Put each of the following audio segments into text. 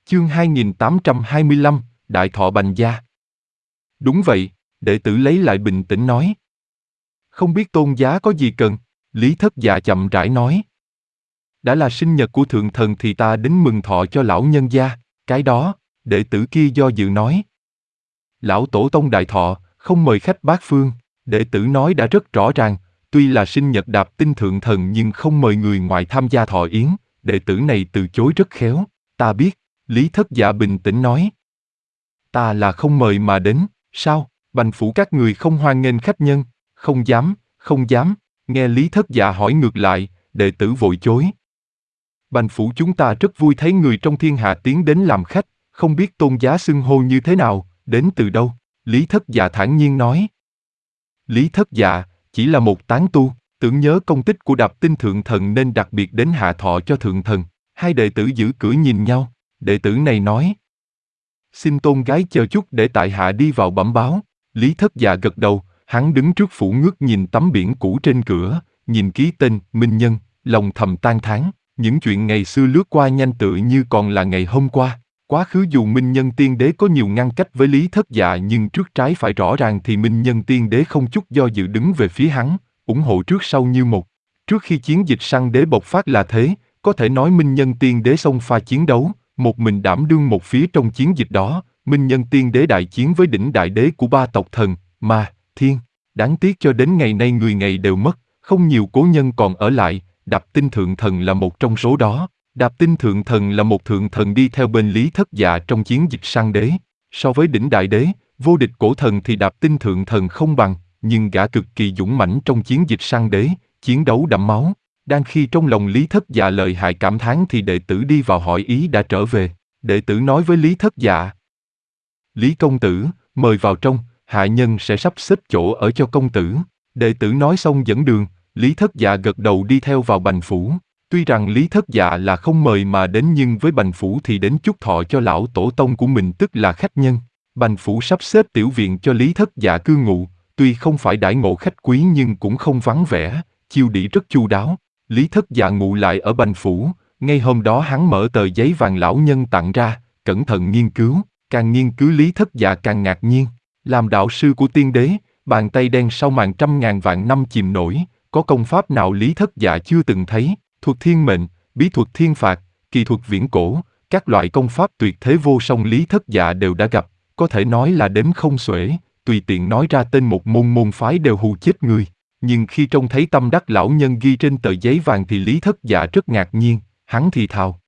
Chương 2825, Đại Thọ Bành Gia. Đúng vậy, đệ tử lấy lại bình tĩnh nói. Không biết tôn giá có gì cần, Lý Thất Dạ chậm rãi nói. Đã là sinh nhật của thượng thần thì ta đến mừng thọ cho lão nhân gia, cái đó, đệ tử kia do dự nói. Lão tổ tông đại thọ, không mời khách bát phương, đệ tử nói đã rất rõ ràng, tuy là sinh nhật Đạp Tinh thượng thần nhưng không mời người ngoài tham gia thọ yến, đệ tử này từ chối rất khéo, ta biết, Lý Thất Dạ bình tĩnh nói. Ta là không mời mà đến, sao, Bành phủ các người không hoan nghênh khách nhân, không dám, nghe Lý Thất Dạ hỏi ngược lại, đệ tử vội chối. Bành phủ chúng ta rất vui thấy người trong thiên hạ tiến đến làm khách, không biết tôn giá xưng hô như thế nào, đến từ đâu, Lý Thất Dạ thản nhiên nói. Lý Thất Dạ, chỉ là một tán tu, tưởng nhớ công tích của Đạp Tinh thượng thần nên đặc biệt đến hạ thọ cho thượng thần, hai đệ tử giữ cửa nhìn nhau, đệ tử này nói. Xin tôn gái chờ chút để tại hạ đi vào bẩm báo, Lý Thất Dạ gật đầu, hắn đứng trước phủ ngước nhìn tấm biển cũ trên cửa, nhìn ký tên, Minh Nhân, lòng thầm than thán, những chuyện ngày xưa lướt qua nhanh tựa như còn là ngày hôm qua. Quá khứ dù Minh Nhân Tiên Đế có nhiều ngăn cách với Lý Thất Dạ nhưng trước trái phải rõ ràng thì Minh Nhân Tiên Đế không chút do dự đứng về phía hắn, ủng hộ trước sau như một. Trước khi chiến dịch Săn Đế bộc phát là thế, có thể nói Minh Nhân Tiên Đế xông pha chiến đấu, một mình đảm đương một phía trong chiến dịch đó, Minh Nhân Tiên Đế đại chiến với đỉnh đại đế của ba tộc thần, Ma, Thiên. Đáng tiếc cho đến ngày nay người ngày đều mất, không nhiều cố nhân còn ở lại, Đạp Tinh thượng thần là một trong số đó. Đạp Tinh thượng thần là một thượng thần đi theo bên Lý Thất Dạ trong chiến dịch Săn Đế. So với đỉnh đại đế, vô địch cổ thần thì Đạp Tinh thượng thần không bằng, nhưng gã cực kỳ dũng mãnh trong chiến dịch Săn Đế, chiến đấu đẫm máu. Đang khi trong lòng Lý Thất Dạ lợi hại cảm thán thì đệ tử đi vào hỏi ý đã trở về. Đệ tử nói với Lý Thất Dạ. Lý công tử, mời vào trong, hạ nhân sẽ sắp xếp chỗ ở cho công tử. Đệ tử nói xong dẫn đường, Lý Thất Dạ gật đầu đi theo vào Bành phủ. Tuy rằng Lý Thất Dạ là không mời mà đến nhưng với Bành phủ thì đến chúc thọ cho lão tổ tông của mình tức là khách nhân. Bành phủ sắp xếp tiểu viện cho Lý Thất Dạ cư ngụ, tuy không phải đãi ngộ khách quý nhưng cũng không vắng vẻ, chiêu đãi rất chu đáo. Lý Thất Dạ ngụ lại ở Bành phủ, ngay hôm đó hắn mở tờ giấy vàng lão nhân tặng ra, cẩn thận nghiên cứu, càng nghiên cứu Lý Thất Dạ càng ngạc nhiên. Làm đạo sư của tiên đế, bàn tay đen sau màn trăm ngàn vạn năm chìm nổi, có công pháp nào Lý Thất Dạ chưa từng thấy, thuật thiên mệnh, bí thuật thiên phạt, kỳ thuật viễn cổ, các loại công pháp tuyệt thế vô song Lý Thất Dạ đều đã gặp, có thể nói là đếm không xuể, tùy tiện nói ra tên một môn phái đều hù chết người. Nhưng khi trông thấy tâm đắc lão nhân ghi trên tờ giấy vàng thì Lý Thất Dạ rất ngạc nhiên, hắn thì thào.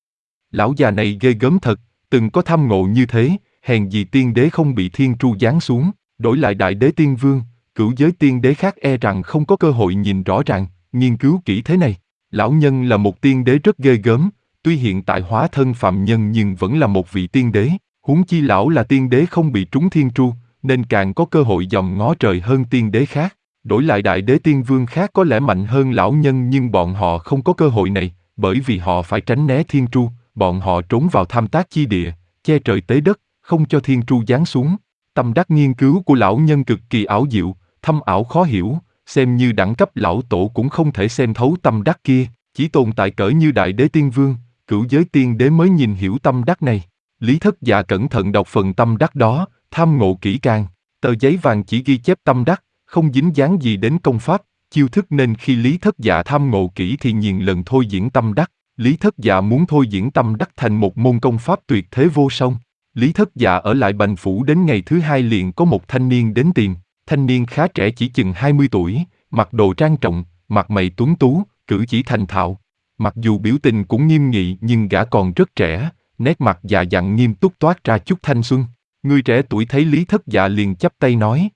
Lão già này ghê gớm thật, từng có tham ngộ như thế, hèn gì tiên đế không bị thiên tru giáng xuống, đổi lại đại đế tiên vương, cửu giới tiên đế khác e rằng không có cơ hội nhìn rõ ràng, nghiên cứu kỹ thế này. Lão nhân là một tiên đế rất ghê gớm, tuy hiện tại hóa thân phạm nhân nhưng vẫn là một vị tiên đế, huống chi lão là tiên đế không bị trúng thiên tru, nên càng có cơ hội dòm ngó trời hơn tiên đế khác. Đổi lại đại đế tiên vương khác có lẽ mạnh hơn lão nhân nhưng bọn họ không có cơ hội này, bởi vì họ phải tránh né thiên tru, bọn họ trốn vào tham tác chi địa, che trời tế đất, không cho thiên tru giáng xuống. Tâm đắc nghiên cứu của lão nhân cực kỳ ảo diệu, thâm ảo khó hiểu, xem như đẳng cấp lão tổ cũng không thể xem thấu tâm đắc kia, chỉ tồn tại cỡ như đại đế tiên vương, cửu giới tiên đế mới nhìn hiểu tâm đắc này. Lý Thất Dạ cẩn thận đọc phần tâm đắc đó, tham ngộ kỹ càng, tờ giấy vàng chỉ ghi chép tâm đắc, không dính dáng gì đến công pháp, chiêu thức nên khi Lý Thất Dạ tham ngộ kỹ thì nhiều lần thôi diễn tâm đắc. Lý Thất Dạ muốn thôi diễn tâm đắc thành một môn công pháp tuyệt thế vô song. Lý Thất Dạ ở lại Bành phủ đến ngày thứ hai liền có một thanh niên đến tìm. Thanh niên khá trẻ chỉ chừng 20 tuổi, mặc đồ trang trọng, mặt mày tuấn tú, cử chỉ thành thạo. Mặc dù biểu tình cũng nghiêm nghị nhưng gã còn rất trẻ, nét mặt già dặn nghiêm túc toát ra chút thanh xuân. Người trẻ tuổi thấy Lý Thất Dạ liền chắp tay nói.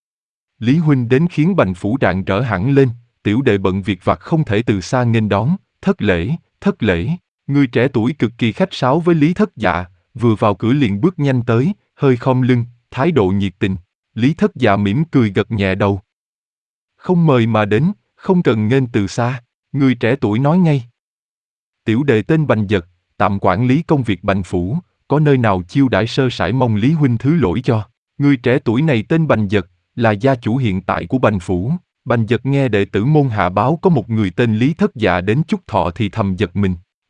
Lý huynh đến khiến Bành phủ rạng rỡ hẳn lên, tiểu đệ bận việc vặt không thể từ xa nghênh đón, thất lễ. Người trẻ tuổi cực kỳ khách sáo với Lý Thất Dạ, vừa vào cửa liền bước nhanh tới, hơi khom lưng, thái độ nhiệt tình. Lý Thất Dạ mỉm cười gật nhẹ đầu. Không mời mà đến, không cần nghênh từ xa, người trẻ tuổi nói ngay. Tiểu đệ tên Bành Dật, tạm quản lý công việc Bành phủ, có nơi nào chiêu đãi sơ sài mong Lý huynh thứ lỗi cho. Người trẻ tuổi này tên Bành Dật, là gia chủ hiện tại của Bành phủ. Bành Dật nghe đệ tử môn hạ báo có một người tên Lý Thất Dạ đến chúc thọ thì thầm giật mình.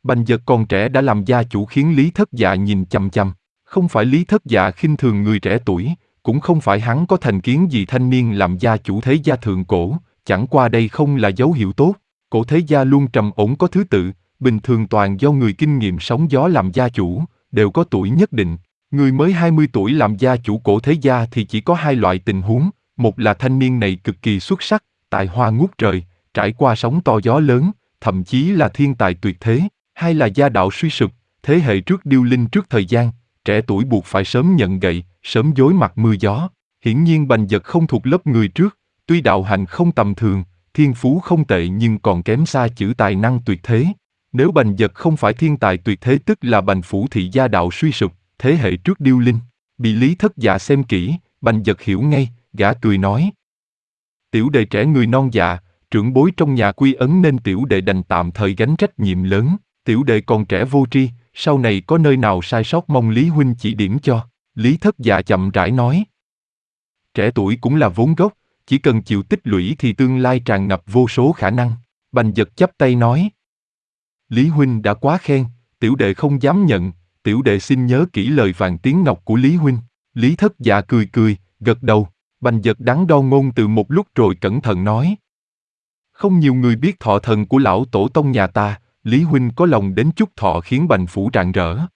Bành Dật còn trẻ đã làm gia chủ khiến Lý Thất Dạ nhìn chằm chằm. Không phải Lý Thất Dạ khinh thường người trẻ tuổi, cũng không phải hắn có thành kiến gì thanh niên làm gia chủ thế gia thượng cổ, chẳng qua đây không là dấu hiệu tốt. Cổ thế gia luôn trầm ổn có thứ tự, bình thường toàn do người kinh nghiệm sóng gió làm gia chủ, đều có tuổi nhất định. Người mới 20 tuổi làm gia chủ cổ thế gia thì chỉ có hai loại tình huống, một là thanh niên này cực kỳ xuất sắc, tài hoa ngút trời, trải qua sóng to gió lớn, thậm chí là thiên tài tuyệt thế, hai là gia đạo suy sụp, thế hệ trước điêu linh trước thời gian, trẻ tuổi buộc phải sớm nhận gậy, sớm dối mặt mưa gió. Hiển nhiên Bành Dật không thuộc lớp người trước, tuy đạo hành không tầm thường, thiên phú không tệ nhưng còn kém xa chữ tài năng tuyệt thế. Nếu Bành Dật không phải thiên tài tuyệt thế tức là Bành Phủ thị gia đạo suy sụp, thế hệ trước điêu linh. Bị Lý Thất Dạ xem kỹ, Bành Dật hiểu ngay, gã cười nói. Tiểu đệ trẻ người non dạ, trưởng bối trong nhà quy ấn nên tiểu đệ đành tạm thời gánh trách nhiệm lớn. Tiểu đệ còn trẻ vô tri, sau này có nơi nào sai sót mong Lý huynh chỉ điểm cho. Lý Thất Dạ chậm rãi nói. Trẻ tuổi cũng là vốn gốc, chỉ cần chịu tích lũy thì tương lai tràn ngập vô số khả năng. Bành Dật chắp tay nói. Lý huynh đã quá khen, tiểu đệ không dám nhận, tiểu đệ xin nhớ kỹ lời vàng tiếng ngọc của Lý huynh. Lý Thất Dạ cười cười, gật đầu. Bành Dật đắn đo ngôn từ một lúc rồi cẩn thận nói. Không nhiều người biết thọ thần của lão tổ tông nhà ta, Lý huynh có lòng đến chúc thọ khiến Bành Phủ rạng rỡ.